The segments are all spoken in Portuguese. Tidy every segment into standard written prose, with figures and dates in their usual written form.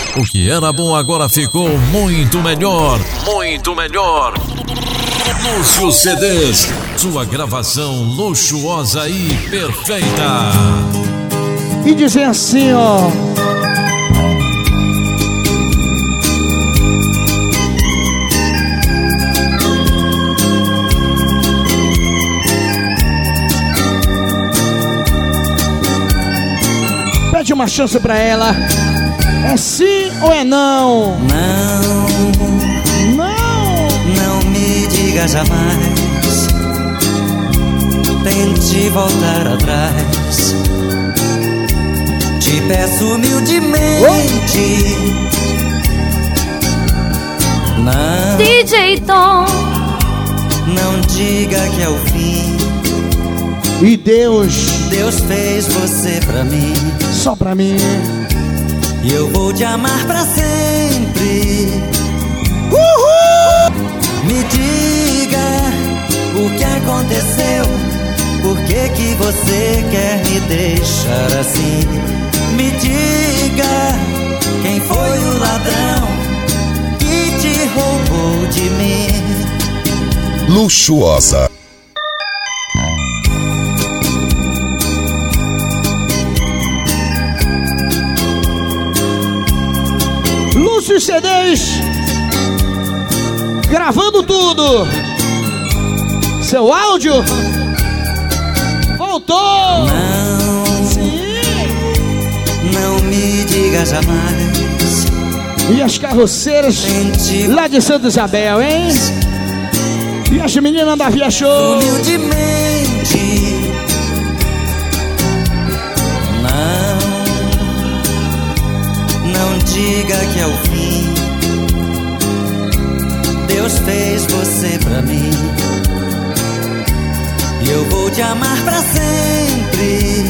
O que era bom agora ficou muito melhor. Muito melhor. Lúcio CDs, sua gravação luxuosa e perfeita. E dizer assim, ó. Pede uma chance pra ela. É sim ou é não? Não me diga jamais. Tente voltar atrás. Te peço humildemente. Não, DJ Tom, não diga que é o fim. E Deus fez você pra mim. Só pra mim. E eu vou te amar pra sempre. Uhul! Me diga o que aconteceu. Por que você quer me deixar assim? Me diga quem foi o ladrão que te roubou de mim. Luxuosa. Lúcio CDs, gravando tudo. Seu áudio voltou. Não me diga jamais. E as carroceiras lá de Santa Isabel, hein? E as meninas da Via Show. Humildemente. Não diga que é o fim. Deus fez você pra mim. E eu vou te amar pra sempre.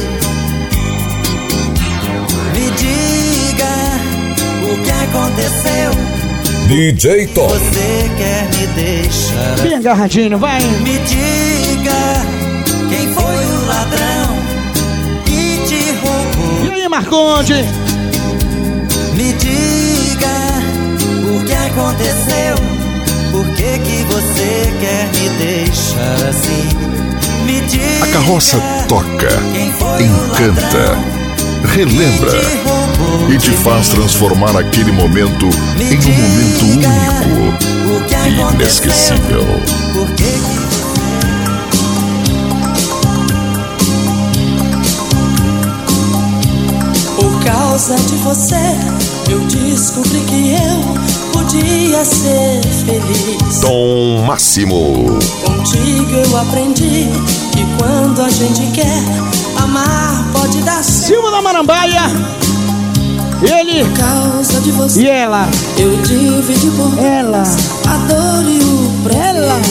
Me diga o que aconteceu. DJ Tom. Você quer me deixar bem agarradinho, vai. Me diga quem foi o ladrão que te roubou. E aí, Marconde? Me diga o que aconteceu. Por que você quer me deixar assim? Me diga. A carroça toca, encanta, relembra e te faz transformar aquele momento em um momento único e inesquecível. Por causa de você, eu descobri que eu podia ser feliz. Tom Máximo. Contigo eu aprendi que quando a gente quer amar pode dar certo. Silva da Marambaia. Ele por causa de você, e ela. Eu dividi por ela a dor e o prazer.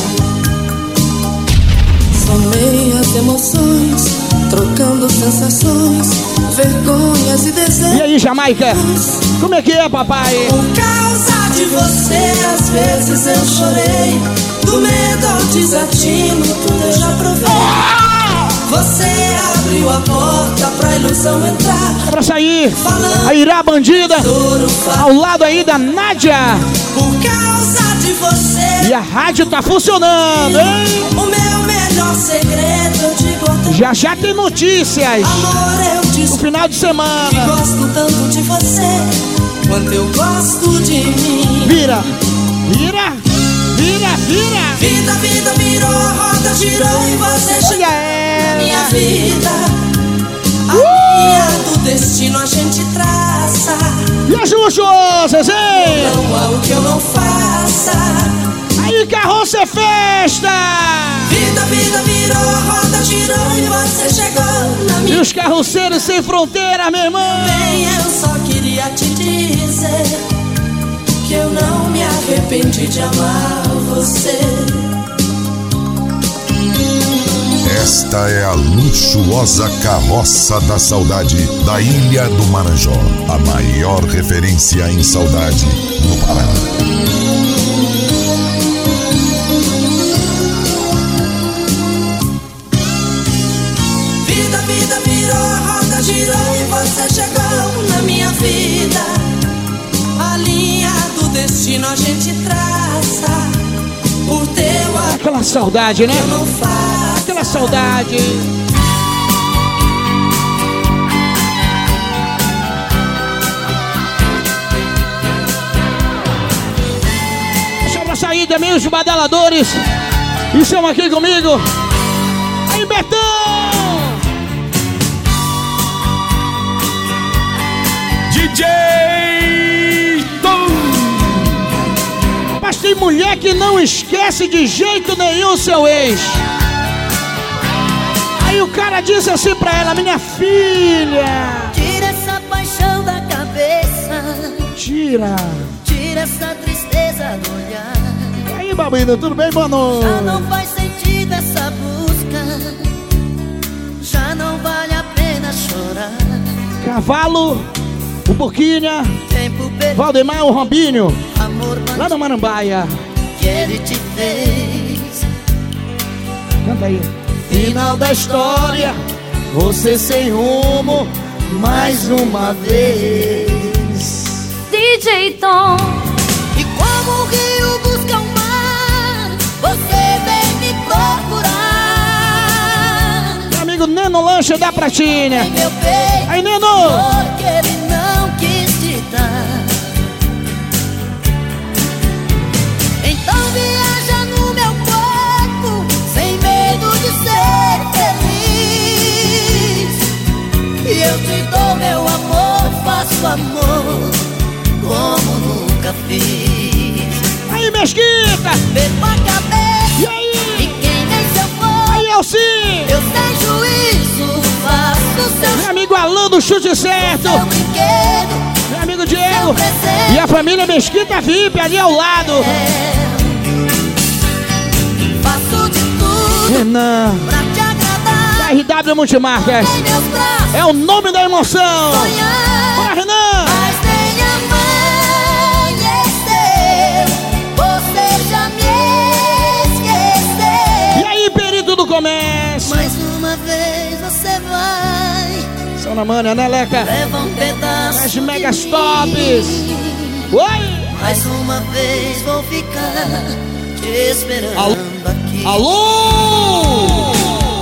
Somei as emoções, trocando sensações, vergonhas e desejos. E aí, Jamaica? Como é que é, papai? Por causa de você, às vezes eu chorei. Do medo ao desatino, tudo eu já provei. Você abriu a porta pra ilusão entrar. Pra sair, a Irá Bandida, ao lado aí da Nádia. Por causa de você. E a rádio tá funcionando, hein? O meu melhor segredo eu digo. Já tem notícias. Amor, eu disse no final de semana. Que gosto tanto de você quanto eu gosto de mim. Vira, vira, vira, vira. Vida virou, a roda girou e você chegou na minha vida. A linha do destino a gente traça. E as luxuosas, hein? Não há o que eu não faça. Aí, carroça é festa. Vida virou, a roda girou e você chegou na minha. E os carroceiros sem fronteira, meu irmão. Bem, eu só queria te dizer que eu não me arrependi de amar você. Esta é a luxuosa carroça da saudade da Ilha do Marajó, a maior referência em saudade no Pará. Vida virou, a roda girou e você chegou na minha vida. aquela saudade, né? Aquela saudade. Deixa eu abraçar aí também os badaladores. E estão aqui comigo. Aí, Betão! DJ Tom! Mas tem mulher que não esquece de jeito nenhum seu ex. Aí o cara diz assim pra ela: minha filha, tira essa paixão da cabeça. Tira Essa tristeza do olhar. E aí, Babino, tudo bem? Boa noite. Já não faz sentido essa busca. Já não vale a pena chorar. Cavalo, o Boquinha, Tempo perdido, Valdemar, o Rombinho, amor bandido lá no Marambaia. que ele te fez. Canta aí. Final da história, você sem rumo, mais uma vez. DJ Tom. E como o rio busca o mar, você vem me procurar. Meu amigo Neno Lancha da Pratinha. Em meu peito, Aí, Neno! porque ele não quis te dar. Então viaja no meu corpo, sem medo de ser feliz. E eu te dou meu amor, faço amor como nunca fiz. Aí, Mesquita. Perco a cabeça E aí? e quem nem se eu for. Aí, Elci. Eu sem juízo faço seu Meu amigo Alan do Chute Certo. seu brinquedo. Meu amigo Diego. E a família Mesquita VIP ali ao lado. Faço de tudo Renan, pra te agradar. RW Multimarcas. Em meus braços É o nome da emoção. sonhar. Bora, Renan. Mas nem amanheceu, você já me esqueceu. E aí, perito do comércio. Mais uma vez você vai, São na manha, né, Leca? leva um pedaço As de megas mim. tops. Oi. Mais uma vez vou ficar te esperando aqui. Alô.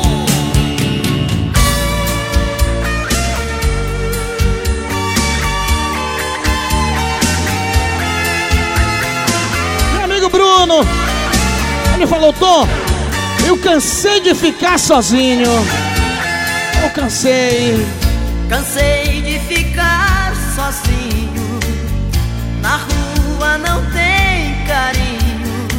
Meu amigo Bruno, ele falou: Tom, eu cansei de ficar sozinho. Eu cansei. Cansei de ficar sozinho. Na rua não tem carinho.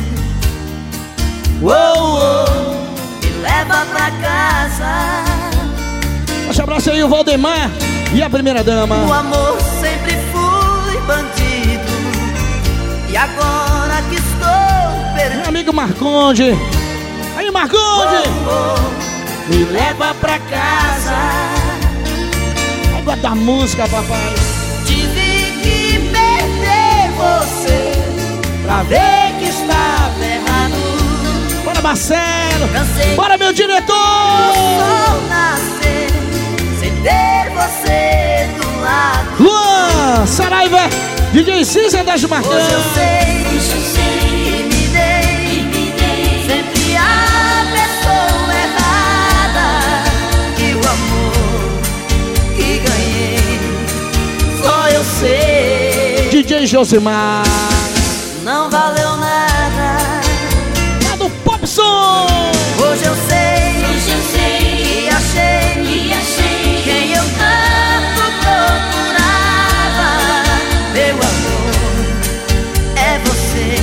Me leva pra casa. Forte abraço aí, o Valdemar e a primeira O dama. amor sempre fui bandido. E agora que estou perdido, Meu amigo Marconde. Aí, Marconde. me leva pra casa. Água da música, papai. Tive que perder você pra ver que estava errado. Bora, Marcelo. Cansei Bora, meu diretor. sol nascer sem ter você do lado. Luan, Saraiva, DJ Cisa das Hoje eu Marcãs. sei que me dei sempre a pessoa errada. E o amor que ganhei só eu sei. DJ Josimar. Não valeu nada. Lá do Popson. Hoje eu sei que achei quem eu tanto procurava. Meu amor é você.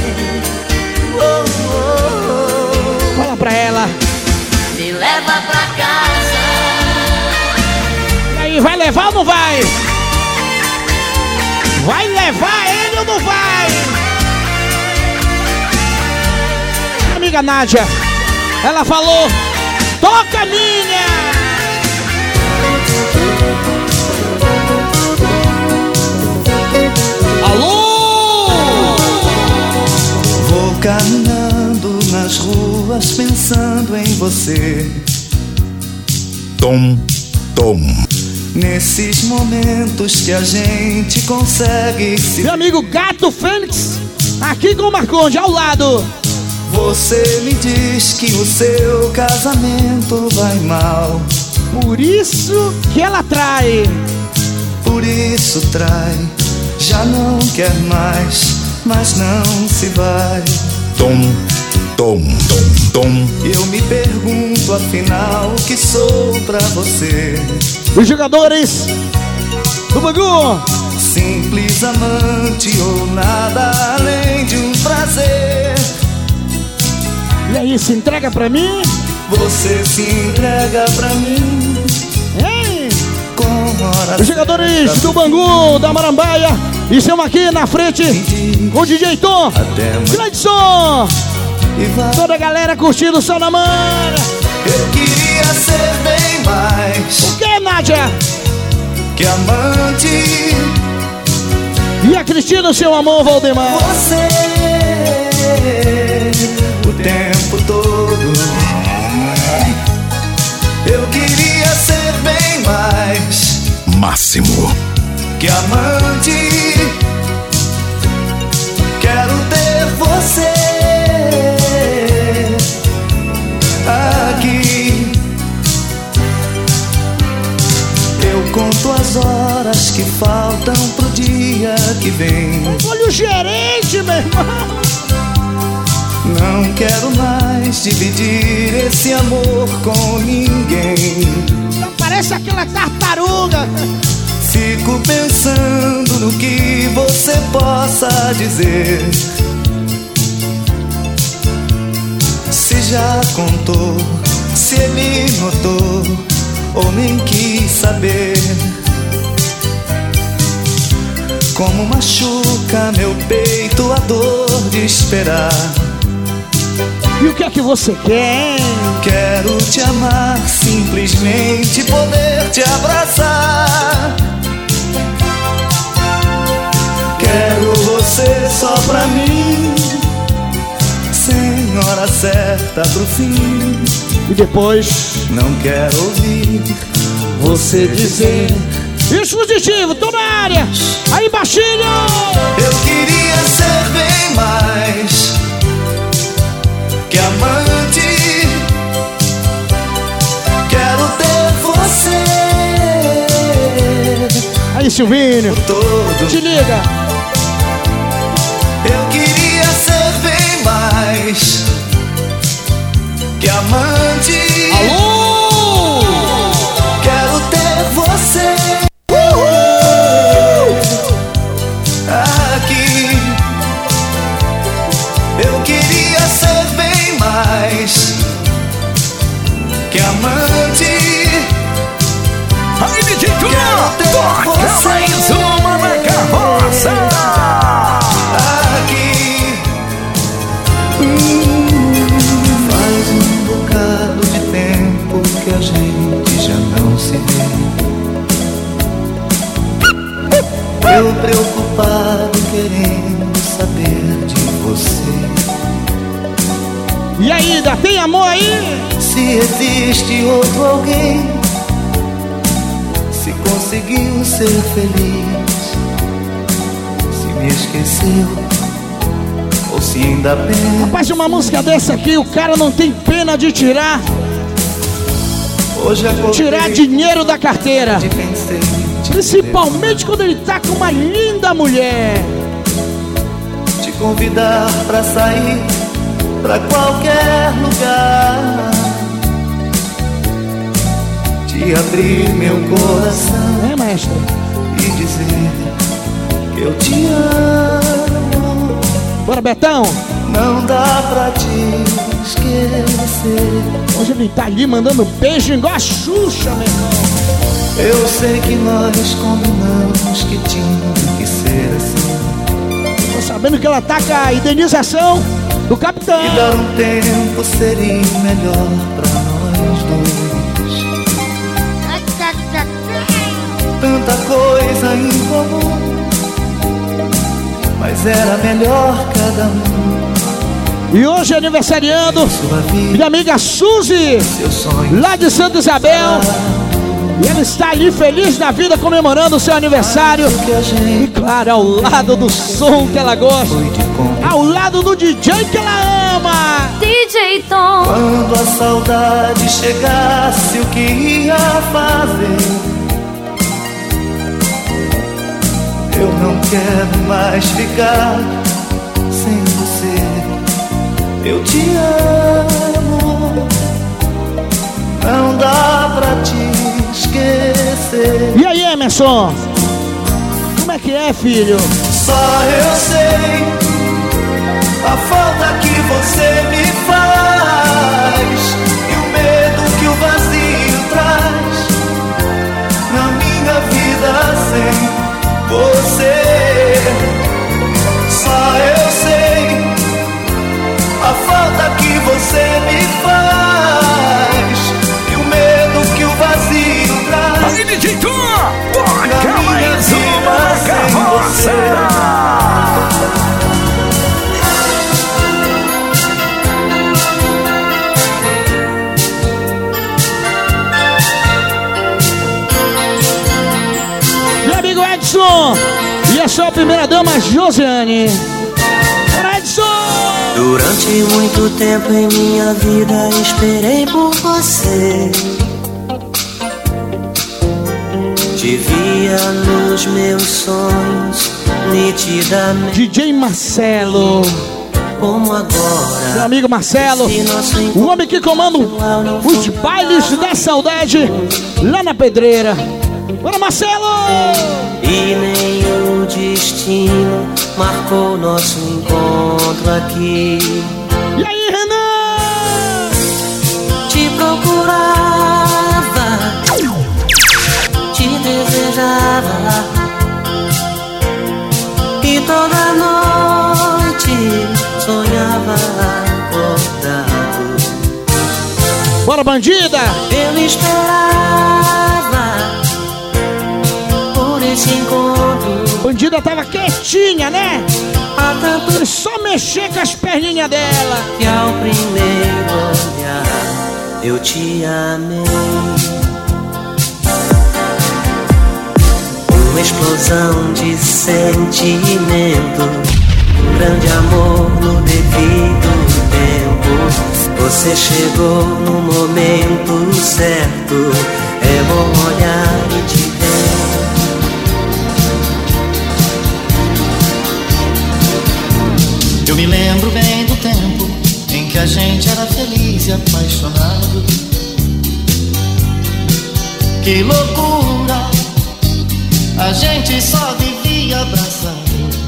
Fala pra ela. Me leva pra casa. E aí, vai levar ou não vai? Vai levar ele ou não vai? Minha amiga Nádia, ela falou: toca minha! Alô! Vou caminhando nas ruas pensando em você. Tom, tom. Nesses momentos que a gente consegue se Meu amigo Gato Fênix, aqui com o Marconde, ao lado. Você me diz que o seu casamento vai mal. Por isso que ela trai. Por isso trai. Já não quer mais, mas não se vai. Tom, tom, tom, tom. Eu me pergunto afinal o que sou pra você. Os jogadores do Bangu. Simples amante ou nada além de um prazer. E aí, se entrega pra mim? Você se entrega pra mim. Hein? Com hora Os jogadores do Bangu, da Marambaia. E estamos aqui na frente com o DJ Tom, Gladson. Toda a galera curtindo o Sol na Manha. Eu queria ser bem mais. O que, Nádia? Que amante. E a Cristina, seu amor, Valdemar. Você o tempo todo. Eu queria ser bem mais. Máximo. Que amante. Quero ter você aqui. Eu conto as horas que faltam pro dia que vem. Olha o gerente, meu irmão. Não quero mais dividir esse amor com ninguém. Parece aquela tartaruga. Fico pensando no que você possa dizer. Se já contou, se ele notou ou nem quis saber. Como machuca meu peito a dor de esperar. E o que é que você quer, hein? Quero te amar, simplesmente poder te abraçar. Quero você só pra mim, sem hora certa pro fim. E depois não quero ouvir você dizer. Dispositivo, tô na área. Aí, baixinho. Eu queria ser bem mais que amante. Quero ter você. Aí, Silvinho, todo. te liga. Eu queria ser bem mais que amante. Alô! Quero ter você aqui. Eu queria ser bem mais que amante. Aí, DJ Quero ter você mais uma na carroça. aqui. Faz um bocado de tempo que a gente já não se vê. Eu preocupado querendo saber de você. E aí, ainda tem amor aí? Se existe outro alguém, se conseguiu ser feliz, se me esqueceu ou se ainda bem. Rapaz, uma música dessa aqui, o cara não tem pena de tirar Hoje tirar dinheiro da carteira. Pensei, Principalmente quando ele tá com uma linda mulher. te convidar pra sair pra qualquer lugar, te abrir meu coração É, maestro? e dizer que eu te amo. Bora, Betão. Não dá pra te esquecer. Hoje ele tá ali mandando beijo igual a Xuxa, meu irmão. Eu sei que nós combinamos que tinha que ser assim. Tô sabendo que ela tá com a indenização do capitão. E dar um tempo seria melhor pra nós dois. Tanta coisa em comum, mas era melhor cada um. E hoje é aniversariando Sua vida, minha amiga Suzy, seu sonho, lá de Santa Isabel. E ela está ali feliz da vida, comemorando o seu aniversário. que a E gente claro, ao lado do som que ela gosta, foi de compra. ao lado do DJ que ela chama DJ Tom. Quando a saudade chegasse, o que ia fazer? Eu não quero mais ficar sem você. Eu te amo, não dá pra te esquecer. E aí, Emerson? Como é que é, filho? Só eu sei a falta que você me faz e o medo que o vazio traz na minha vida sem você. Só eu sei a falta que você me faz e o medo que o vazio traz. Aí, DJ Tom! Toca mais uma carroça! Meu amigo Edson! E a sua primeira dama, Josiane. Edson! Durante muito tempo em minha vida esperei por você. Te via nos meus sonhos nitidamente. DJ Marcelo. Como agora. Meu amigo Marcelo, o homem que comanda os bailes da saudade lá na Pedreira. Bora, Marcelo! E nem o destino marcou nosso encontro aqui. E aí, Renan? Te procurava, te desejava, e toda noite sonhava acordado. Bora, bandida! Eu esperava por esse encontro. Bandida tava quietinha, né? Há tanto Ele só mexer com as perninhas dela. que ao primeiro olhar eu te amei. Uma explosão de sentimento, um grande amor no devido tempo. Você chegou no momento certo, é bom olhar e te ver. Eu me lembro bem do tempo em que a gente era feliz e apaixonado. Que loucura, a gente só vivia abraçado.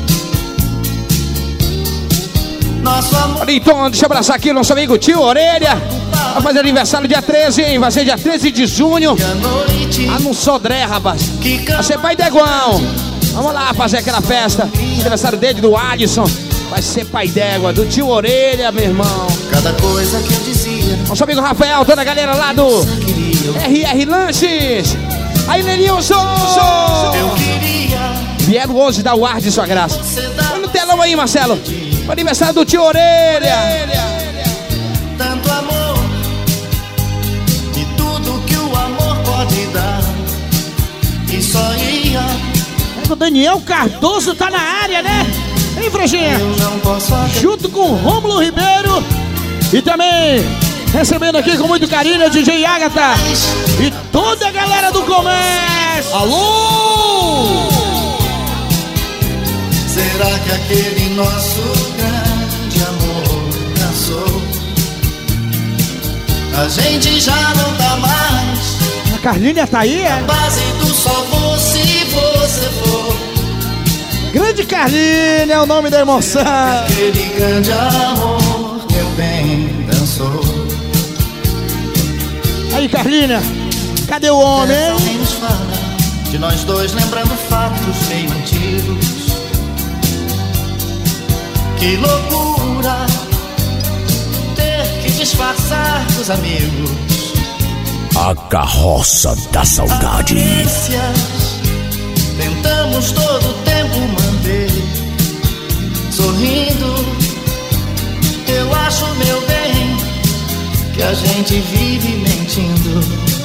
Nosso amor. Olha, então, deixa eu abraçar aqui o nosso amigo Tio Orelha. Vai fazer aniversário dia 13, hein? Vai ser dia 13 de junho. Ah, no Sodré, rapaz. Vai ser pai d'Eguão. Vamos lá fazer aquela festa. Aniversário dele, do Adson. Vai ser pai d'égua, do Tio Orelha, meu irmão. Cada coisa que eu dizia. Nosso amigo Rafael, toda a galera lá do RR Lanches. Aí, Nenilson! Eu queria. Vieram hoje dar o ar de sua graça. Põe no telão aí, Marcelo. O aniversário do Tio Orelha. Tanto amor e tudo que o amor pode dar. E só ia. O Daniel Cardoso tá na área, né? Hein, Franjinha? Eu não posso acreditar. Junto com o Rômulo Ribeiro. E também recebendo aqui com muito carinho o DJ Agatha. E toda a galera do comércio. Alô! Será que aquele nosso grande amor cansou? A gente já não dá mais. A Carlinha tá aí, é? Base do só vou se você for. Grande Carlinha é o nome da emoção. Aquele grande amor, meu bem, dançou. Aí, Carlinha, cadê o homem, hein? Alguém nos fala de nós dois lembrando fatos meio antigos. Que loucura ter que disfarçar dos amigos. A carroça da saudade. Aparências, tentamos todo o tempo manter sorrindo. Eu acho, meu bem, que a gente vive mentindo.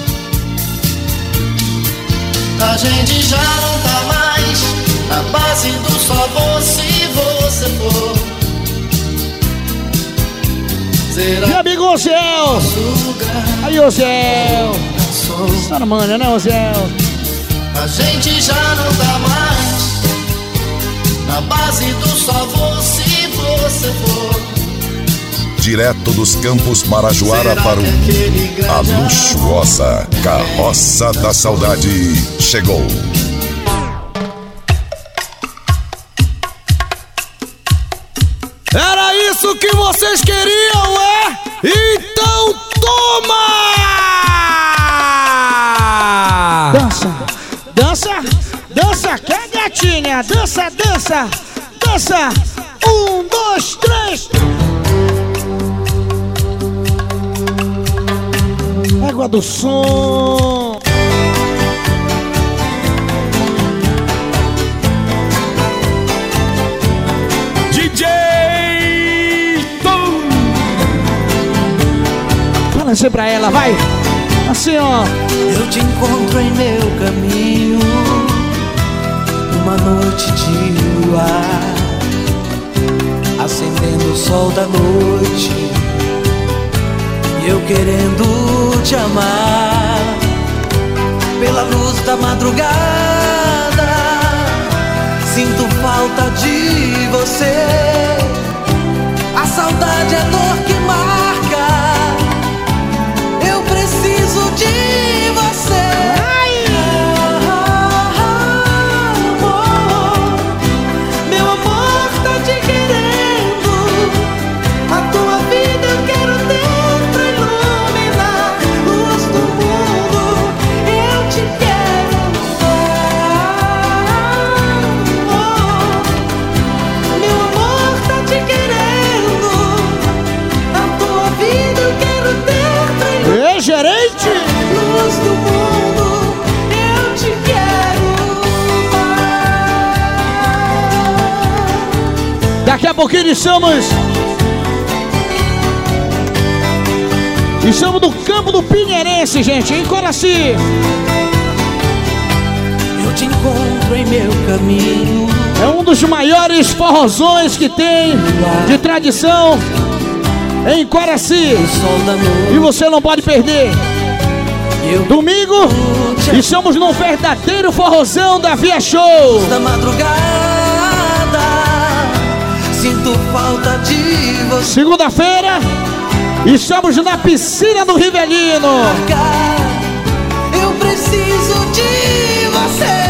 A gente já não tá mais na base do só vou se você for. Meu amigo Oziel. Aí, Oziel. Tá na manhã, né, Oziel? A gente já não tá mais na base do só vou se você for. Direto dos Campos Marajoara para o a luxuosa Carroça da Saudade chegou. Era isso que vocês queriam, é? Então toma! Dança, dança, dança, que é gatinha? Dança, dança, dança. 1, 2, 3. Égua do som. DJ Tom. Fala assim pra ela, vai. Assim, ó. Eu te encontro em meu caminho, uma noite de luar, acendendo o sol da noite, e eu querendo te amar, pela luz da madrugada, sinto falta de você, a saudade é a dor que marca, eu preciso de você. Meu amor tá te querendo, a tua vida eu quero ter pra iluminar luz do mundo, eu te quero. Meu amor tá te querendo, a tua vida eu quero ter pra iluminar. Ei, gerente! Luz do mundo, eu te quero mais. Daqui a pouquinho estamos do campo do Pinheirense, gente, em Coraci. Eu te encontro em meu caminho. É um dos maiores forrozões que tem de tradição em Coraci. O sol da noite. E você não pode perder. Eu Domingo, estamos num verdadeiro forrozão da Via Show. da madrugada. Sinto falta de você. Segunda-feira, estamos na piscina do Rivelino. Eu preciso de você.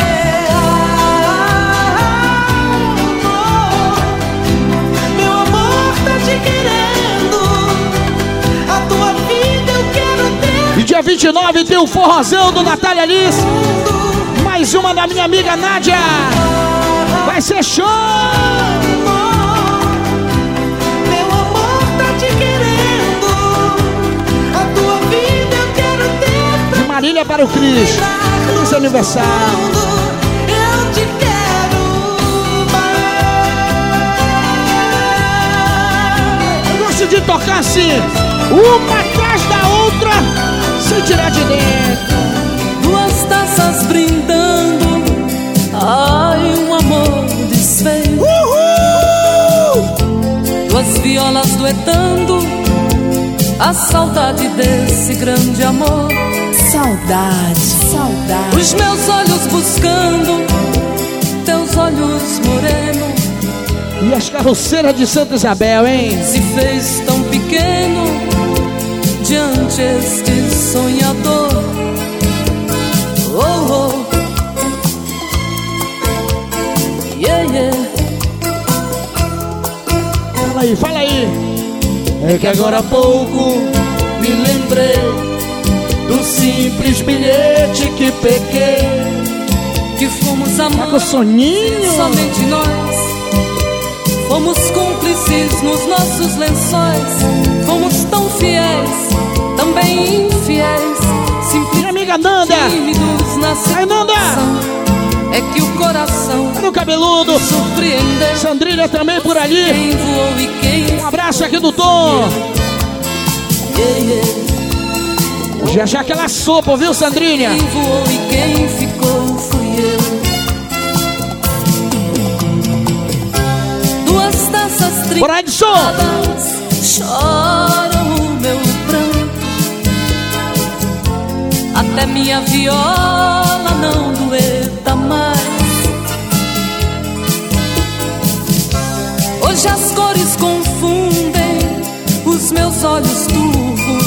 Meu amor tá te querendo, a tua vida eu quero ter. E dia 29 tem o forrozão do Natália Alice. Mais uma da minha amiga Nádia. Vai ser show! Meu amor tá te querendo, a tua vida eu quero ter. De Marília para o Cris. Feliz aniversário. Eu te quero mais. Eu gosto de tocar assim, uma atrás da outra, sem tirar de dentro. Duas taças brindando, ai, um amor desfeito. Duas violas duetando, a saudade desse grande amor. Saudade, saudade. Os meus olhos buscando teus olhos moreno. E as carroceiras de Santa Isabel, hein? Se fez tão pequeno diante este sonhador. Oh, oh. Yeah, yeah. Fala aí. É que agora há pouco me lembrei do simples bilhete que peguei, que fomos Tá com amantes, soninho? somente nós. Fomos cúmplices nos nossos lençóis, fomos tão fiéis, também infiéis, simples Minha amiga Nanda. tímidos na Aí, Nanda. situação. É que o coração No cabeludo. surpreendeu Sandrinha também por ali. quem voou e quem Um abraço aqui do Tom. Já já aquela sopa, viu, Sandrinha? Quem voou e quem ficou fui eu. Duas taças Bora, Edson. trincadas, choram o meu pranto. Até minha viola não dueta mais. Hoje as cores confundem os meus olhos turvos.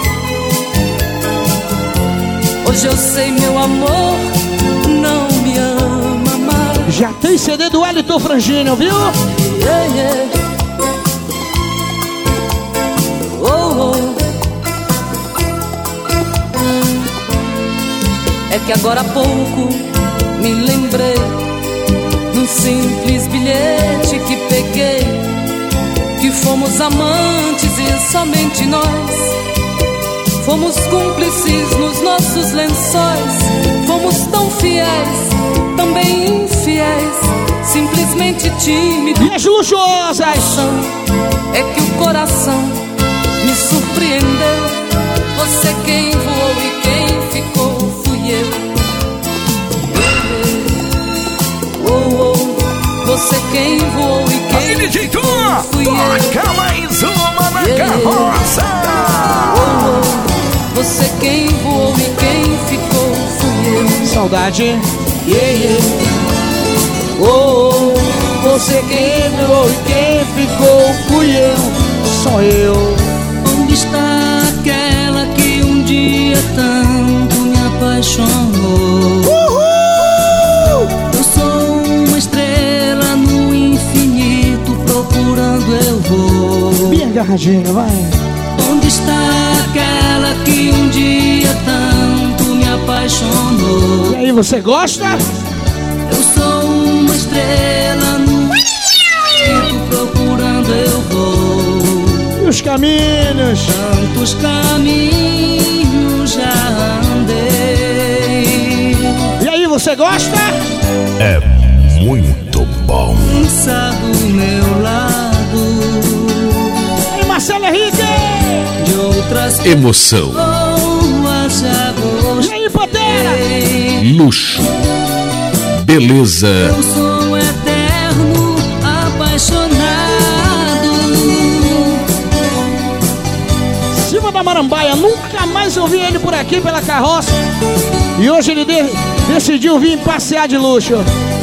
Hoje eu sei, meu amor não me ama mais. Já tem CD do Wellington Frangino, viu? Yeah, yeah. Oh, oh. É que agora há pouco me lembrei num simples bilhete que peguei, que fomos amantes e somente nós. Fomos cúmplices nos nossos lençóis. Fomos tão fiéis, também infiéis, simplesmente tímidos. E as luxuosas! É que o coração me surpreendeu. Você quem voou e quem ficou fui eu. Oh, oh. Você quem voou e quem ficou fui eu. Toca mais uma na carroça. Oh, oh. Você quem voou e quem ficou fui eu. Saudade. Yeah, yeah. Oh, oh. Você quem voou e quem ficou fui eu. Só eu. Onde está aquela que um dia tanto me apaixonou? Uhul! Eu sou uma estrela no infinito, procurando eu vou. Bem agarradinha, vai. Onde está aquela que um dia tanto me apaixonou? E aí, você gosta? Eu sou uma estrela no infinito, procurando eu vou. E os caminhos? Tantos caminhos já andei. E aí, você gosta? É muito bom. Dança do meu lado. E Marcelo Henrique? De outras Emoção. pessoas já gostei. E aí, Pantera? Luxo. Beleza. Eu sou eterno, apaixonado. Silva da Marambaia, nunca mais ouvi ele por aqui pela carroça. E hoje ele decidiu vir passear de luxo.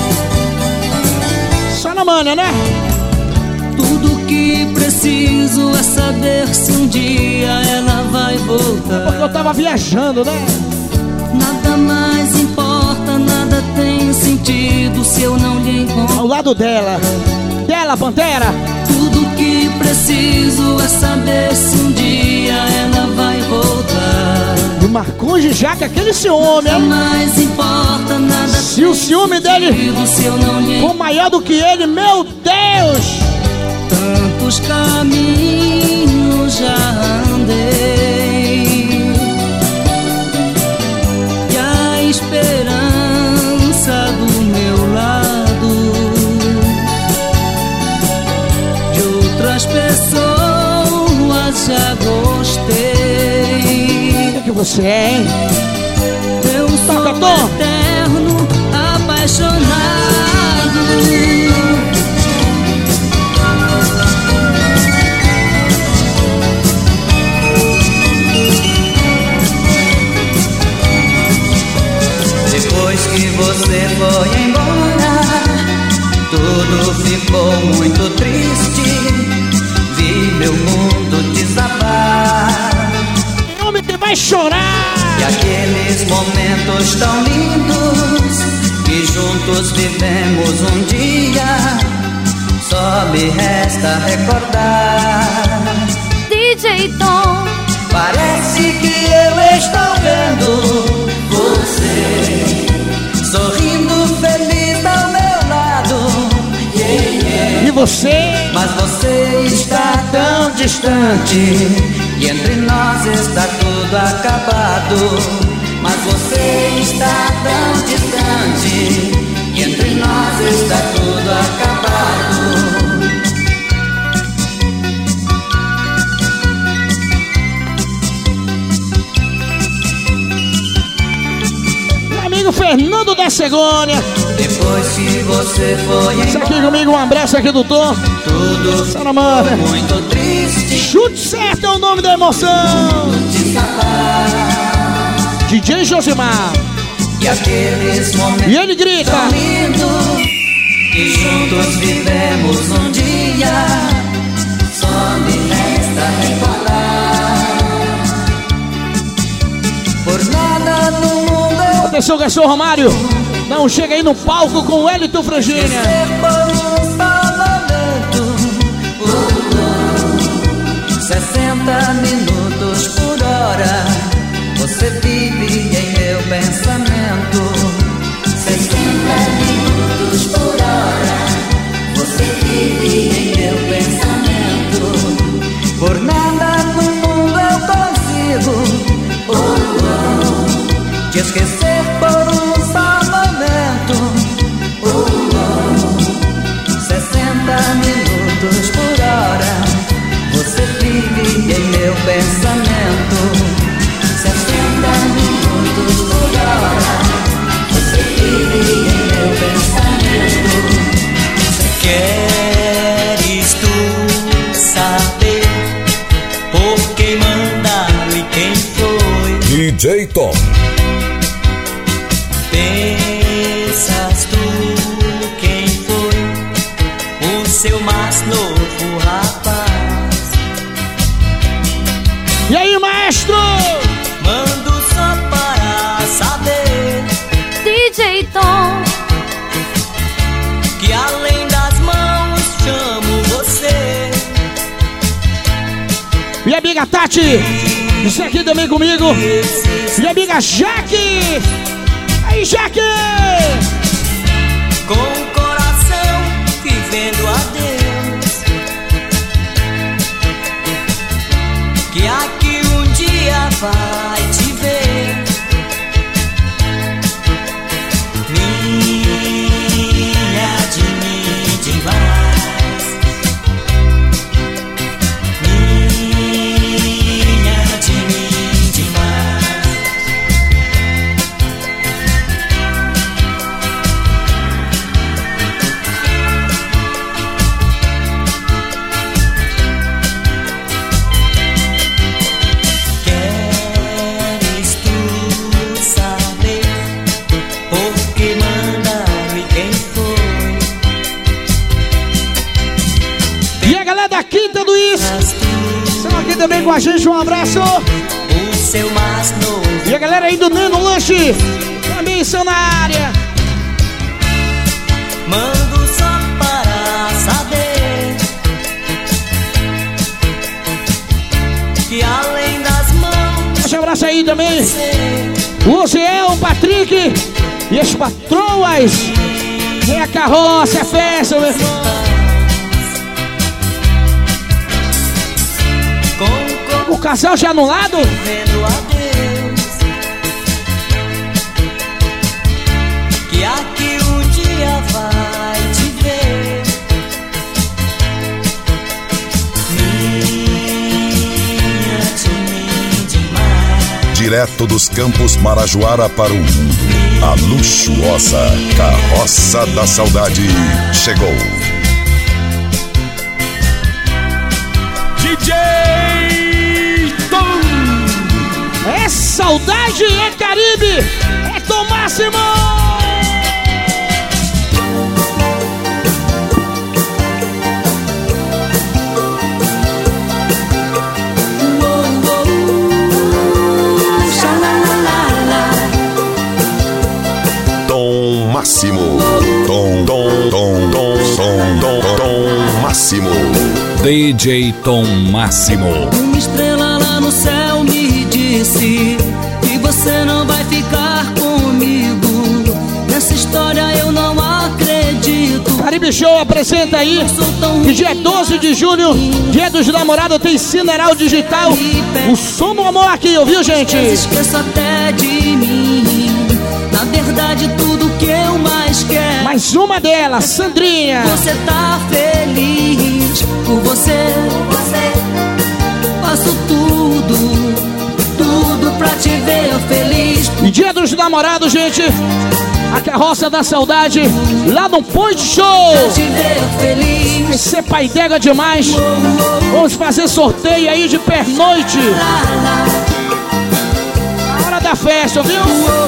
Só na manha, né? Tudo que preciso é saber se um dia ela vai voltar. Porque eu tava viajando, né? Nada mais importa, nada tem sentido se eu não lhe encontrar. Ao lado dela. Dela, Pantera. Tudo que preciso é saber se um dia ela vai voltar. E Marcondes já que aquele ciúme, Nada hein? mais importa, nada Se o ciúme dele se eu não lhe for maior do que ele, meu Deus! Tantos caminhos já andei. E a esperança do meu lado. De outras pessoas já gostei. O que você é, hein? Eu sou eterno, apaixonado. Depois que você foi embora, tudo ficou muito triste. Vi meu mundo desabar. Homem que vai chorar! E aqueles momentos tão lindos que juntos vivemos um dia, só me resta recordar. DJ Tom, parece que eu estou vendo você sorrindo feliz ao meu lado. E você? Mas você está tão distante e entre nós está tudo acabado. Mas você está tão distante e entre nós está tudo acabado. Meu amigo o Fernando da Segônia. Depois que você foi embora, isso aqui comigo, um abraço aqui do Tom. Tudo foi muito triste. Chute certo é o nome da emoção. DJ Josimar. E aqueles momentos e ele grita tão lindo, que juntos vivemos um dia. Só me resta recordar. Por nada no mundo eu... Atenção, garçom Romário. Não, chega aí no palco com o Elito Frangínia. 60 minutos por hora, você vive em meu pensamento. 60 minutos por hora, você vive em meu pensamento. Por nada no mundo eu consigo te esquecer por um só momento. 60 minutos por hora, você vive em meu pensamento. 60 minutos por hora, você vive em meu pensamento. Queres tu saber por quem mandaram e quem foi? DJ Tom. Pensas tu quem foi o seu mais novo rapaz? E aí, maestro? Mando só para saber, DJ Tom, que além das mãos chamo você. Minha amiga Tati, isso aqui também comigo. Minha amiga Jaque. Aí, Jaque! Com o coração vivendo a Deus, que aqui um dia vai te ver. Minha de mim demais, minha de mim demais. Queres tu saber por que mandaram e quem foi? E a galera da Quinta do Isso estão aqui também com a gente, um abraço. O seu mais novo. E a galera aí do Neno Lanche também estão na área. Mando só para saber, que além das mãos. Um abraço aí também o Zé, o Patrick e as patroas. É a carroça, é festa, meu irmão. O casal já anulado? Vendo a Deus, que aqui um dia vai te ver. Minha de mim demais. Direto dos campos Marajoara para o mundo, a luxuosa Carroça da Saudade chegou. DJ Tom. É saudade, é Caribe, é Tom Máximo. Tom Máximo. Tom Máximo. DJ Tom Máximo. Uma estrela lá no céu me disse que você não vai ficar comigo. Nessa história eu não acredito. Caribe Show apresenta aí que dia 12 de julho, dia dos namorados, tem Cineral Digital. O som do amor aqui, ouviu, gente? Esqueço até de mim. Na verdade, tudo que eu mais quero. Mais uma delas, Sandrinha. Você tá feliz por você. Faço tudo pra te ver feliz. Dia dos Namorados, gente. A Carroça da Saudade, lá no Point Show. Vai ser pai d'égua demais. Vamos fazer sorteio aí de pernoite. Na hora da festa, viu?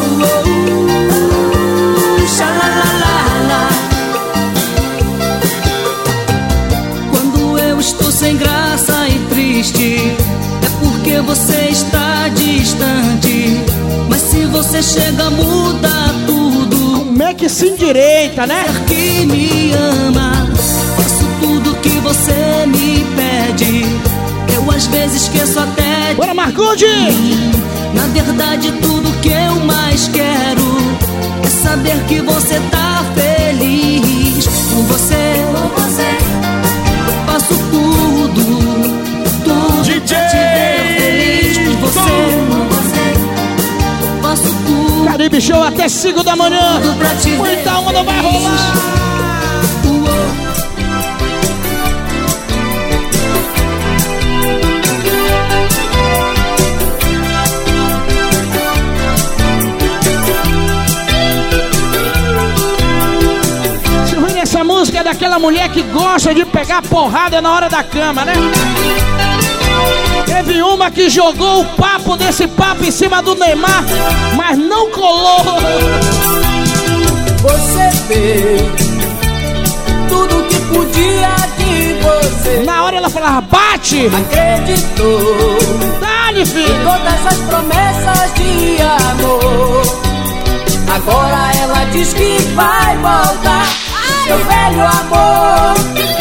Quando eu estou sem graça e triste, é porque você está distante. Mas se você chega, muda tudo. Como é que se endireita, né? Que me ama, faço tudo que você me pede. Eu às vezes esqueço até. Bora, Marconde! Na verdade, tudo que eu mais quero é saber que você tá feliz. Com você, eu faço tudo DJ! Pra te ver feliz. Com você, eu faço tudo. Caribe Show até 5 da manhã. Muita onda vai rolar. Essa música é daquela mulher que gosta de pegar porrada na hora da cama, né? Teve uma que jogou o papo desse papo em cima do Neymar, mas não colou. Você fez tudo que podia de você. Na hora ela falava, bate! Acreditou. Dá-lhe, filho! Em todas as promessas de amor. Agora ela diz que vai voltar. Seu velho amor,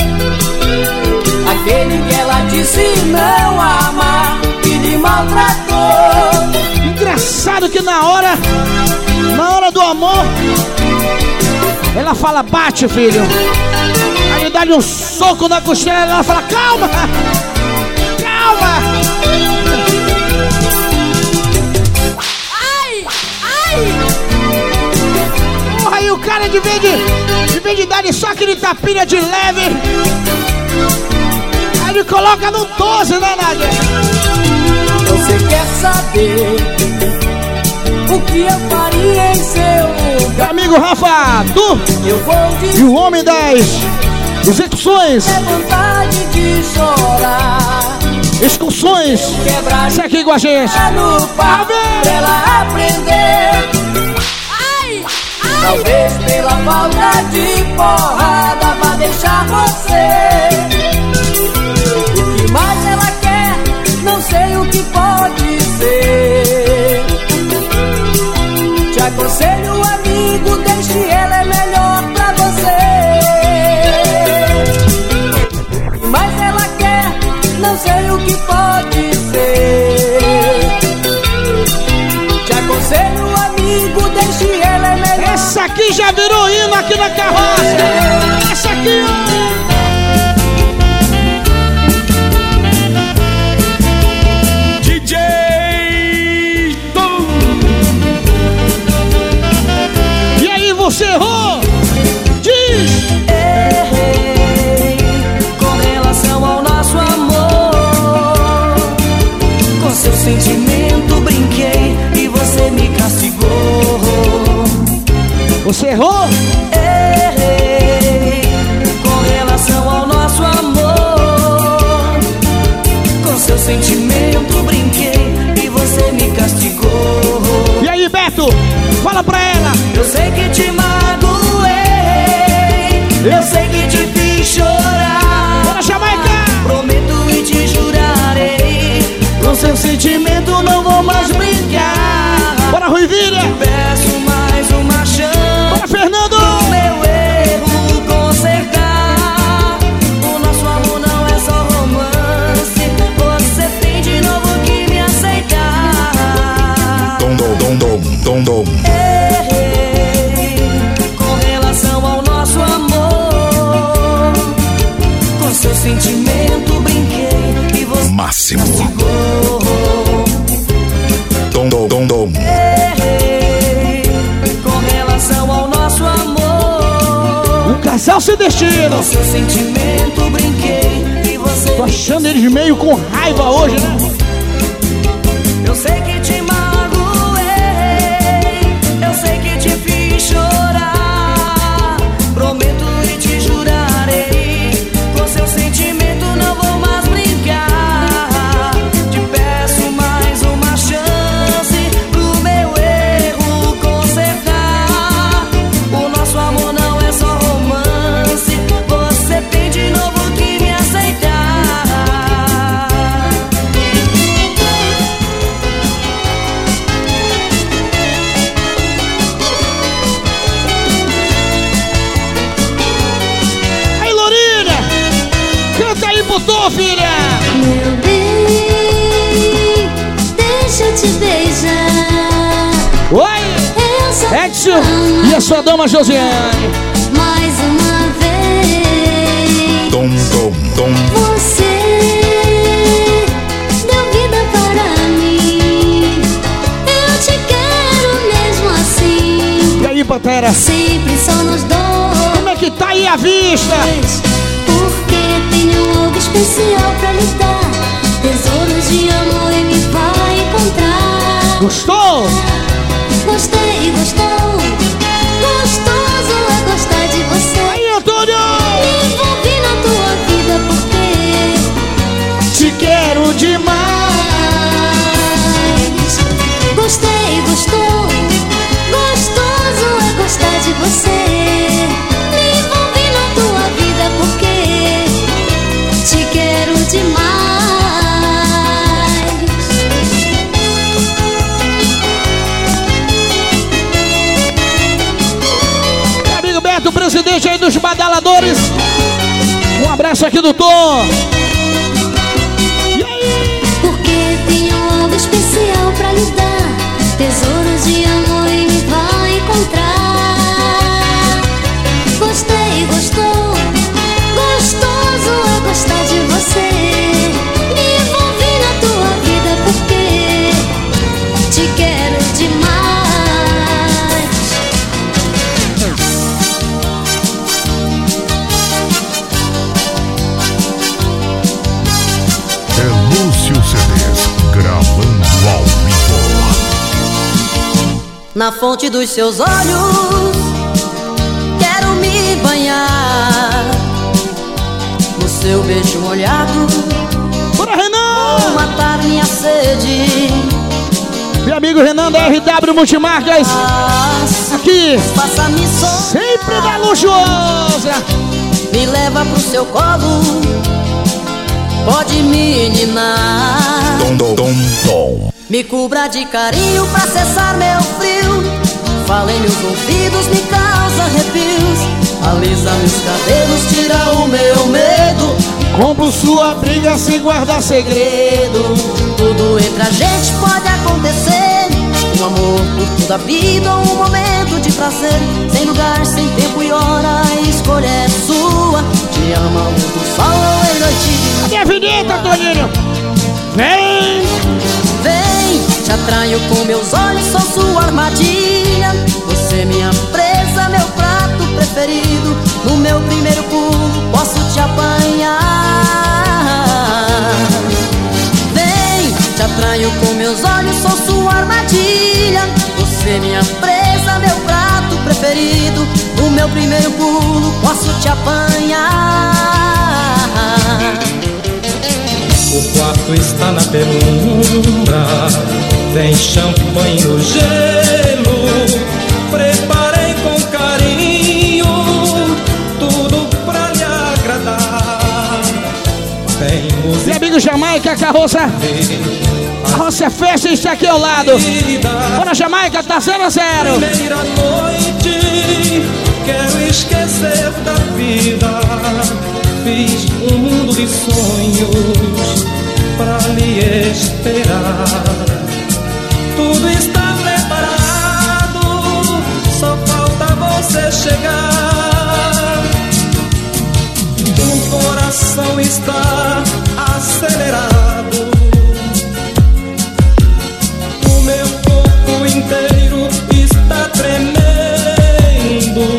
aquele que ela disse não amar, que lhe maltratou. Engraçado que na hora do amor, ela fala, bate, filho. Aí dá-lhe um soco na costela, ela fala, calma, calma. Ai, ai. Porra, aí o cara de vez de dar só aquele tapinha de leve, aí ele coloca no 12, né, Nádia? Você quer saber o que eu faria em seu lugar? Amigo Rafa, eu vou dizer, e o homem das execuções, é vontade de chorar, excursões, isso aqui com a gente, no par, pra ela aprender. Talvez pela falta de porrada pra deixar você. O que mais ela quer, não sei o que pode ser. Te aconselho, amigo, deixe ela, é melhor pra você. O que mais ela quer, não sei o que pode ser. Te aconselho, amigo, deixe ela, é melhor. Essa aqui já virou hino aqui na carroça. Essa aqui, ó. DJ Tom. E aí, você errou? Diz. Errei com relação ao nosso amor. Com seu sentimento brinquei e você me castigou. Você errou? Errei com relação ao nosso amor. Com seu sentimento brinquei e você me castigou. E aí, Beto? Fala pra ela. Eu sei que te magoei, eu sei que te fiz chorar. Bora, Jamaica! Prometo e te jurarei, com seu sentimento não vou mais brincar. Bora, Ruivinha! Te peço mais uma chance. Bora, Fernando! Meu erro consertar. O nosso amor não é só romance. Você tem de novo que me aceitar. Dom. Errei com relação ao nosso amor. Com seu sentimento brinquei e você Máximo. castigou. Dom. Errei com relação ao nosso amor. O casal se destina. Com seu sentimento brinquei e você. Tô achando eles meio com raiva hoje, né? Eu sei que te magoei, beijar. Oi! Edson e a sua dama Josiane. Mais uma vez. Tom, tom, tom. Você deu vida para mim. Eu te quero mesmo assim. E aí, Pantera? Sempre só nos dois. Como é que tá aí a vista? Porque tenho algo especial pra lhe dar. Tesouros de amor e me vai encontrar. Gostou? Gostei, gostou. Gostoso é gostar de você. Aí, Antônio! Me envolvi na tua vida porque te quero demais. Gostei, gostou. Gostoso é gostar de você. Me envolvi na tua vida porque te quero demais. O presidente aí dos badaladores. Um abraço aqui do Tom. E aí? Porque tenho algo especial pra lhe dar. Tesouros de amor e me vai encontrar. Gostei, gostou. Gostoso é gostar de você. Me envolvi na tua vida porque te quero demais. Lúcio CDs, gravando ao vivo. Na fonte dos seus olhos quero me banhar. No seu beijo molhado bora, Renan! vou matar minha sede. Meu amigo Renan da RW Multimarcas. Aqui, sempre da luxuosa. Me leva pro seu colo, pode me ninar. Tom, tom, tom. Me cubra de carinho pra cessar meu frio. Fala em meus ouvidos, me causa arrepios. Alisa meus cabelos, tira o meu medo. Compro sua briga sem guardar segredo. Tudo entre a gente pode acontecer. Um amor por toda a vida, um momento de prazer. Sem lugar, sem tempo e hora, a escolha é sua. Te ama a luz do sol ou em noite. Cadê a vinheta, Toninho? Vem! Vem, te atraio com meus olhos, sou sua armadilha. Você minha presa, meu prato preferido. No meu primeiro pulo posso te apanhar. Vem, te atraio com meus olhos, sou sua armadilha. Você minha presa, meu prato preferido. No meu primeiro pulo posso te apanhar. O quarto está na penumbra, tem champanhe no gelo. Preparei com carinho tudo pra lhe agradar. Tem música. Meu amigo Jamaica, carroça. Carroça é festa e está aqui ao lado. Bora, Jamaica, tá 0 a 0. Primeira noite, quero esquecer da vida. Fiz um mundo de sonhos pra lhe esperar. Tudo está preparado, só falta você chegar. O coração está acelerado, o meu corpo inteiro está tremendo.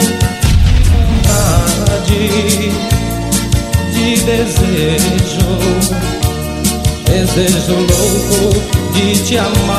Vontade de desejo, desejo louco de te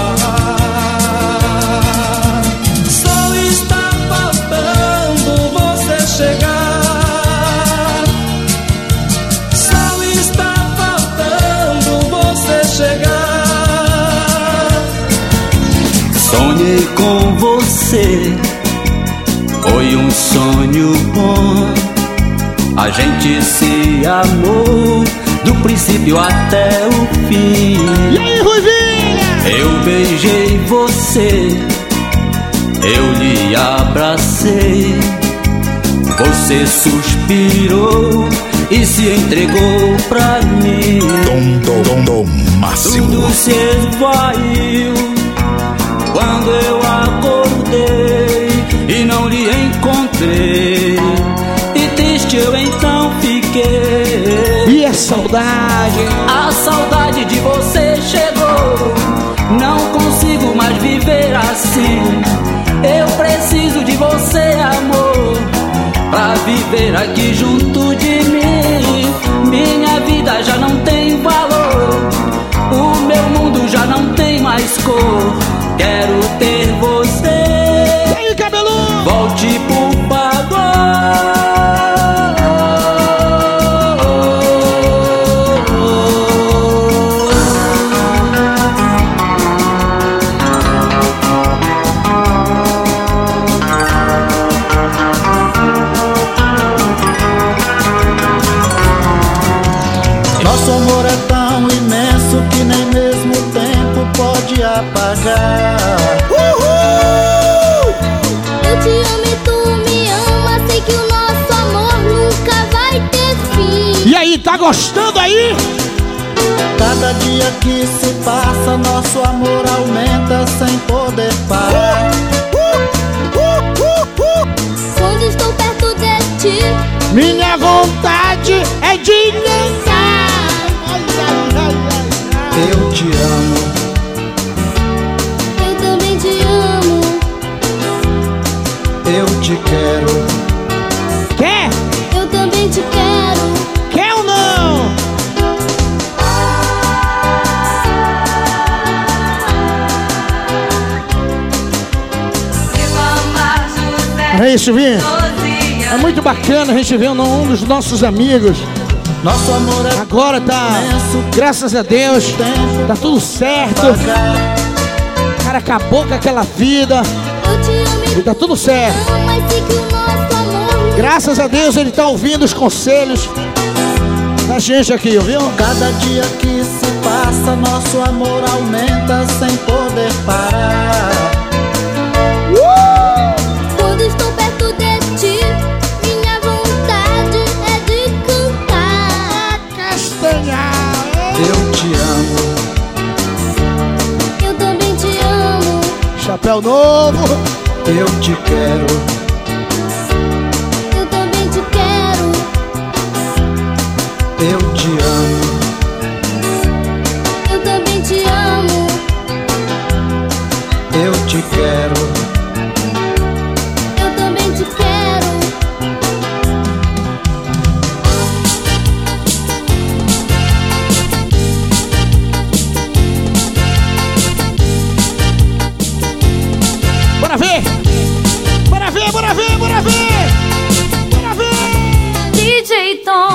amar. Só está faltando você chegar. Só está faltando você chegar. Sonhei com você, foi um sonho bom. A gente se amou do princípio até o fim. E aí, Ruivinha? Eu beijei você, eu lhe abracei. Você suspirou e se entregou pra mim. Dom Máximo. Tudo se esvaiu quando eu acordei e não lhe encontrei, e triste eu então fiquei. E a saudade? A saudade de você chegou, não consigo mais viver assim. Eu preciso de você, amor, pra viver aqui junto de mim. Minha vida já não tem valor, o meu mundo já não tem mais cor. Quero ter você. E aí, cabeludo? Volte, por favor. Nosso amor é tão imenso que nem mesmo o tempo pode apagar. Eu te amo e tu me ama, sei que o nosso amor nunca vai ter fim. E aí, tá gostando aí? Cada dia que se passa, nosso amor aumenta sem poder parar. Quando estou perto de ti, minha vontade é de dançar. Eu te amo. Eu também te amo. Eu te quero. Quer? Eu também te quero. Quer ou não? É isso, Vi. É muito bacana a gente ver um dos nossos amigos. Nosso amor é agora tá, graças a Deus, tá tudo certo. O cara acabou com aquela vida e tá tudo certo. Graças a Deus ele tá ouvindo os conselhos da gente aqui, viu? Cada dia que se passa, nosso amor aumenta sem poder parar. Quando estou perto de ti, minha vontade é de cantar. Castanhar. Eu te amo. Eu também te amo. Chapéu novo. Eu te quero. Eu também te quero. Eu te amo. Eu também te amo. Eu te quero. Eu também te quero. Bora ver! Bora ver, bora ver, bora ver! Bora ver! DJ Tom.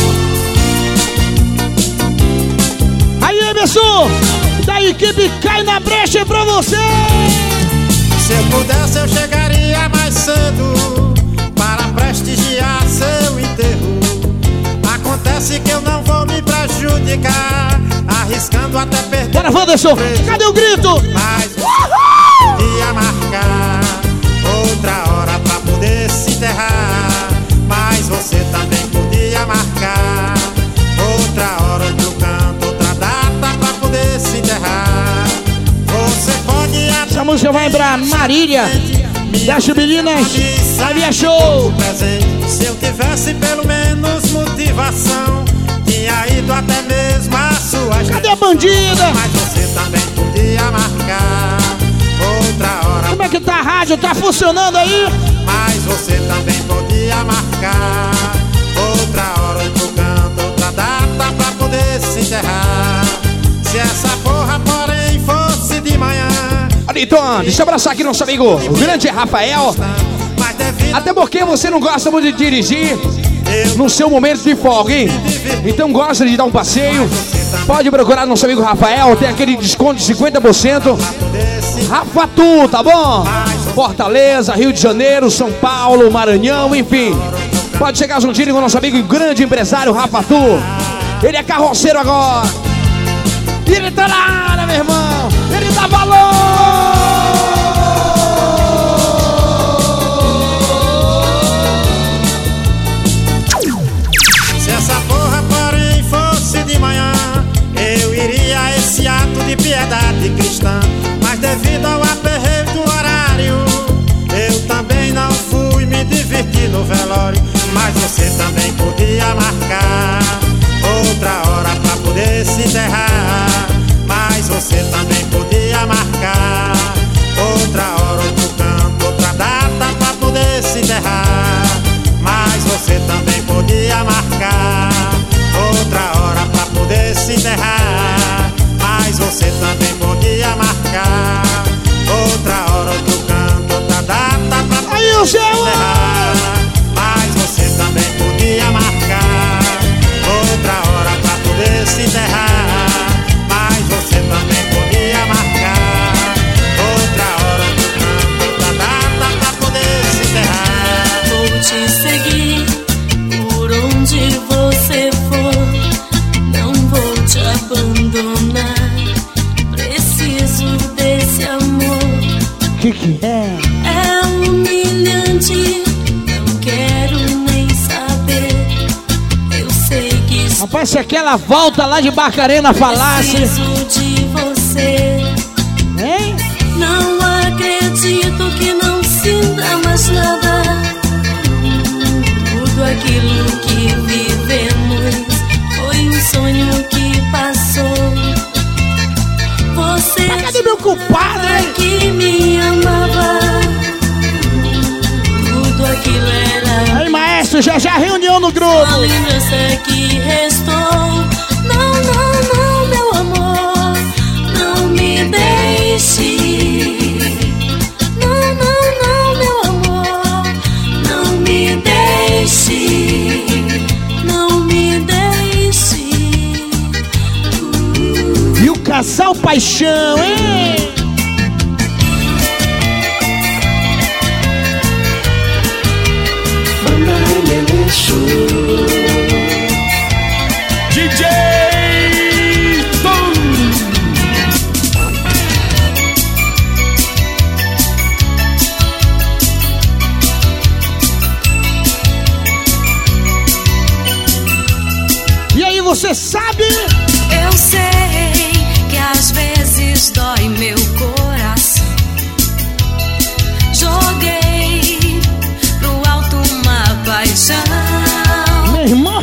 Aí, Emerson! Da equipe Cai na Brecha pra você! Se eu pudesse eu chegaria mais cedo para prestigiar seu enterro. Acontece que eu não vou me prejudicar, arriscando até perder. Bora, Wanderson! Cadê o grito? Mas podia marcar outra hora pra poder se enterrar. Mas você também podia marcar outra hora, outro canto, outra data pra poder se enterrar. Você pode até. Essa música vai pra Marília das meninas da Via Show. Se eu tivesse pelo menos motivação, tinha ido até mesmo a sua. Cadê a bandida? Mas você também podia marcar outra hora. Como é que tá a rádio? Tá funcionando aí? Mas você também podia marcar outra hora, outro canto, outra data pra poder se enterrar. Se essa porra, porém, fosse de manhã. Olha, então, deixa eu abraçar aqui nosso amigo, o grande Rafael. Até porque você não gosta muito de dirigir no seu momento de folga, hein? Então gosta de dar um passeio, pode procurar nosso amigo Rafael, tem aquele desconto de 50%. Rafa Tu, tá bom? Fortaleza, Rio de Janeiro, São Paulo, Maranhão, enfim. Pode chegar juntinho com o nosso amigo e grande empresário Rafa Tu. Ele é carroceiro agora. E ele tá na área, meu irmão. Ele dá valor. humilhante. É humilhante, não quero nem saber. Eu sei que Rapaz, se aquela volta lá de Barcarena falasse. preciso de você. Hein? Não acredito que não sinta mais nada. Tudo aquilo que vivemos foi um sonho que passou. Você cadê meu compadre? que me amava. Tudo aquilo era. Aí, maestro, já reunião no grupo. A lembrança que restou. Não, não, não, meu amor, não me deixe. Não, não, não, meu amor, não me deixe. Não me deixe. E o casal paixão, hein? DJ Tom. E aí, você sabe? Eu sei que às vezes dói meu coração. Joguei pro alto uma paixão. Meu irmão.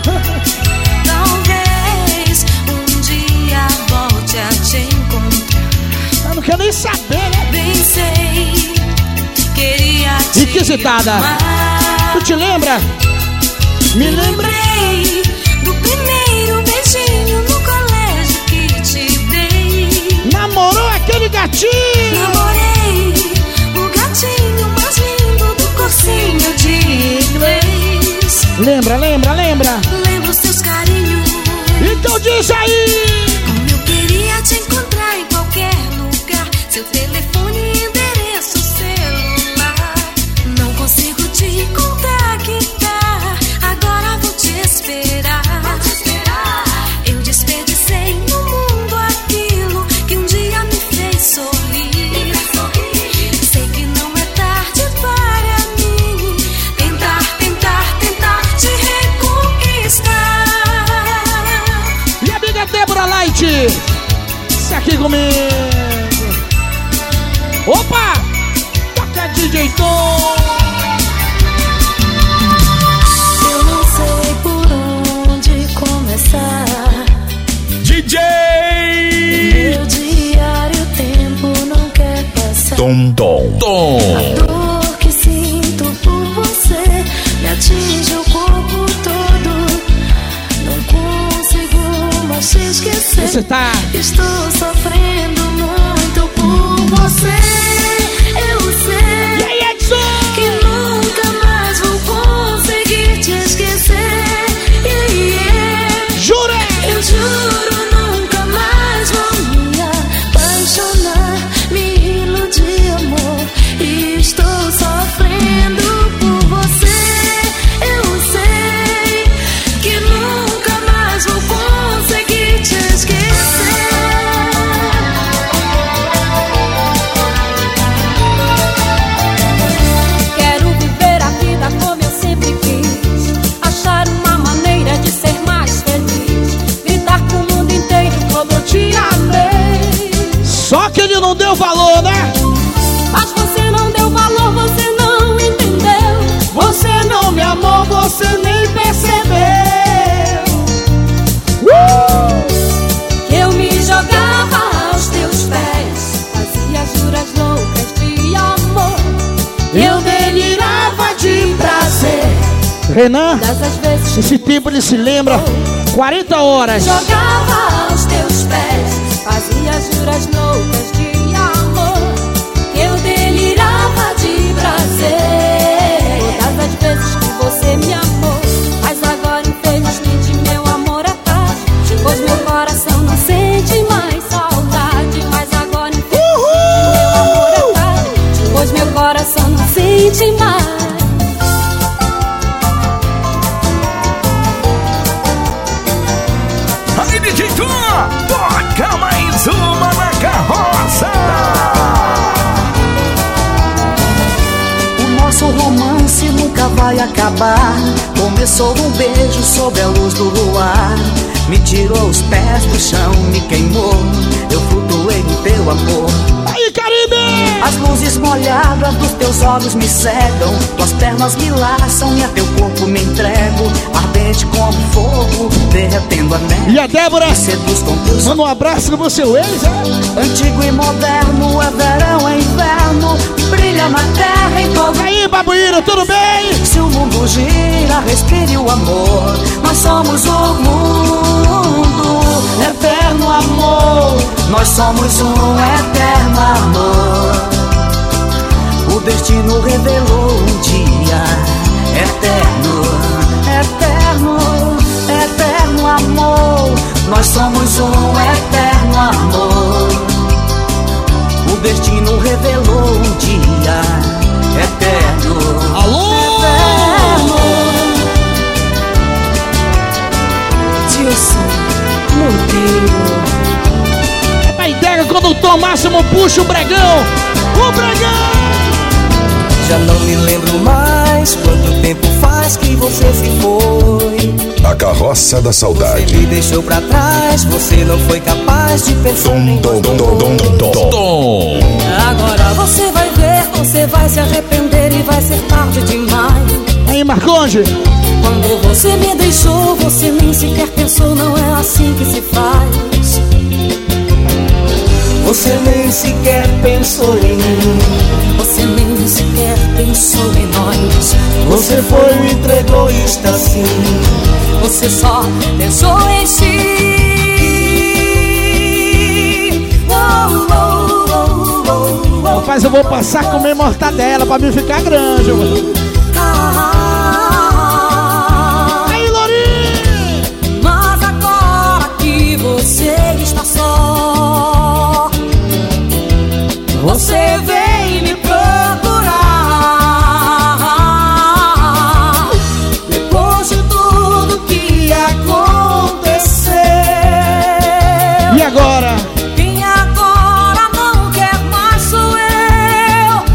Talvez um dia volte a te encontrar. Eu não quero nem saber, né? Bem sei, queria te Requisitada. amar. Tu te lembra? Me lembra. Lembrei do primeiro beijinho no colégio que te dei. Namorou aquele gatinho. Namorei o gatinho mais lindo do cursinho de inglês. Lembra, lembra, lembra? Lembro seus carinhos. Então diz aí. Como eu queria te encontrar em qualquer lugar. Seu telefone e endereço celular. Não consigo te contactar. Agora vou te esperar. Eu desperdicei no mundo aquilo que um dia me fez sorrir. Sei que não é tarde para mim tentar, tentar, tentar te reconquistar. Minha amiga Débora Light. Isso aqui comigo. Opa! Toca DJ Tom. Eu não sei por onde começar. DJ Meu diário, o tempo não quer passar. Tom. A dor que sinto por você me atinge o corpo todo. Não consigo mais te esquecer. Você tá. Estou sofrendo muito por você. Eu sei. E aí, Edson? Que nunca mais vou conseguir te esquecer. Jura? Eu juro, nunca mais vou me apaixonar. Me iludir, amor. Estou sofrendo por você. Eu sei que nunca mais vou conseguir te esquecer. Quero viver a vida como eu sempre quis. Achar uma maneira de ser mais feliz. Gritar pro mundo inteiro como eu te amei. Só que ele não deu valor, né? Mas você não deu valor, você não entendeu. Você não me amou, você nem percebeu. Que eu me jogava aos teus pés. Fazia juras loucas de amor. Eu delirava de prazer. Renan, Todas as vezes esse tempo ele se lembra. 40 horas. jogava aos teus pés. Fazia juras loucas de amor. Eu delirava de prazer. Todas as vezes que você me amou. Mas agora infelizmente meu amor é tarde. Pois meu coração não sente mais saudade. Mas agora infelizmente meu amor é tarde. Pois meu coração não sente mais. Aí, DJ Tom, toca mais uma na carroça. vai acabar. Começou um beijo sob a luz do luar. Me tirou os pés do chão, me queimou. Eu flutuei no teu amor. Aí, Caribe! As luzes molhadas dos teus olhos me cegam. Tuas pernas me laçam e a teu corpo me entrego. Ardente como fogo, derretendo a neve. E a Débora? Manda um abraço no seu ex, é? Antigo e moderno, é verão, é inverno. Brilha na terra em todo. Aí, Babuíno, tudo bem? Se o mundo gira, respire o amor. Nós somos o mundo, eterno amor. Nós somos um eterno amor. O destino revelou um dia eterno, eterno, eterno amor. Nós somos um eterno amor. O destino revelou um dia eterno. Alô! Eterno. Dilson Monteiro. É pra ideia quando o Tom Máximo puxa o Bregão. O Bregão! Já não me lembro mais quanto tempo faz que você se foi. A carroça da saudade. Você me deixou pra trás, você não foi capaz de pensar em Tom. Agora você vai ver, você vai se arrepender e vai ser tarde demais. Aí, Marconde. Quando você me deixou, você nem sequer pensou, não é assim que se faz. Você nem sequer pensou em mim. Você nem sequer pensou em nós. Você foi um egoísta assim. Você só pensou em si. Rapaz, eu vou passar a comer mortadela pra mim ficar grande. Aí, Lourinho! Mas agora que você está só, você vem me procurar. Depois de tudo que aconteceu. E agora? Quem agora não quer mais sou eu.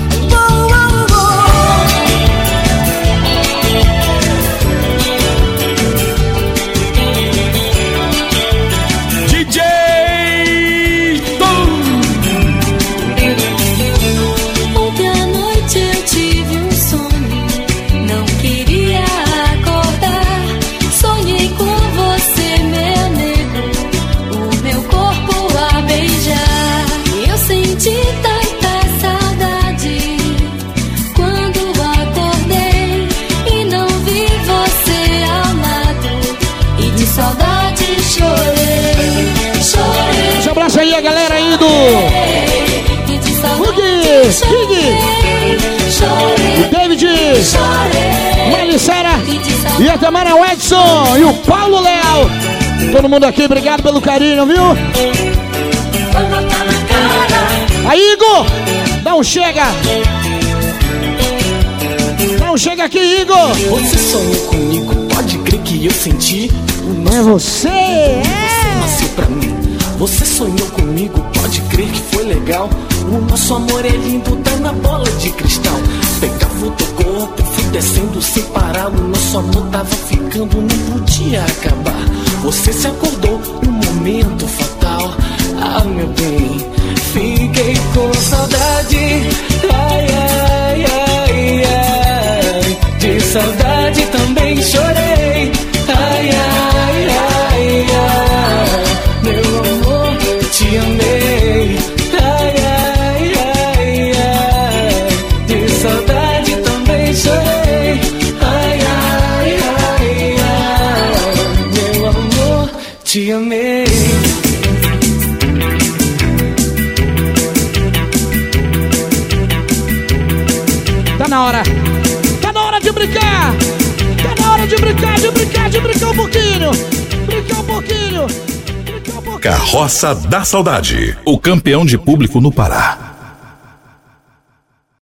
DJ Tom. Ontem à noite eu tive um sonho, não queria acordar. Sonhei com você, meu nego, o meu corpo a beijar. Eu senti tanta saudade quando acordei e não vi você ao lado. E de saudade chorei, chorei. Deixa um abraço aí a galera aí do E de saudade o David, Malicera e a Tamara Edson e o Paulo Leal. Todo mundo aqui, obrigado pelo carinho, viu? Aí, Igor, dá um chega. Dá um chega aqui, Igor. Você sonhou comigo, pode crer que eu senti. É você, Você nasceu pra mim. Você sonhou comigo, pode crer que foi legal. O nosso amor é lindo, tá na bola de cristal. Pegava o teu corpo, fui descendo sem parar. O nosso amor tava ficando, não podia acabar. Você se acordou num momento fatal. Ah, meu bem, fiquei com saudade. Ai, ai, ai, ai. De saudade também chorei. Ai, ai, ai, ai. Meu amor, te amei. Ai, ai, ai, ai. De saudade também chorei. Ai, ai, ai, ai. Meu amor, te amei. Tá na hora. Tá na hora de brincar. Tá na hora de brincar, de brincar, de brincar um pouquinho. Brincar um pouquinho. Carroça da Saudade. O campeão de público no Pará.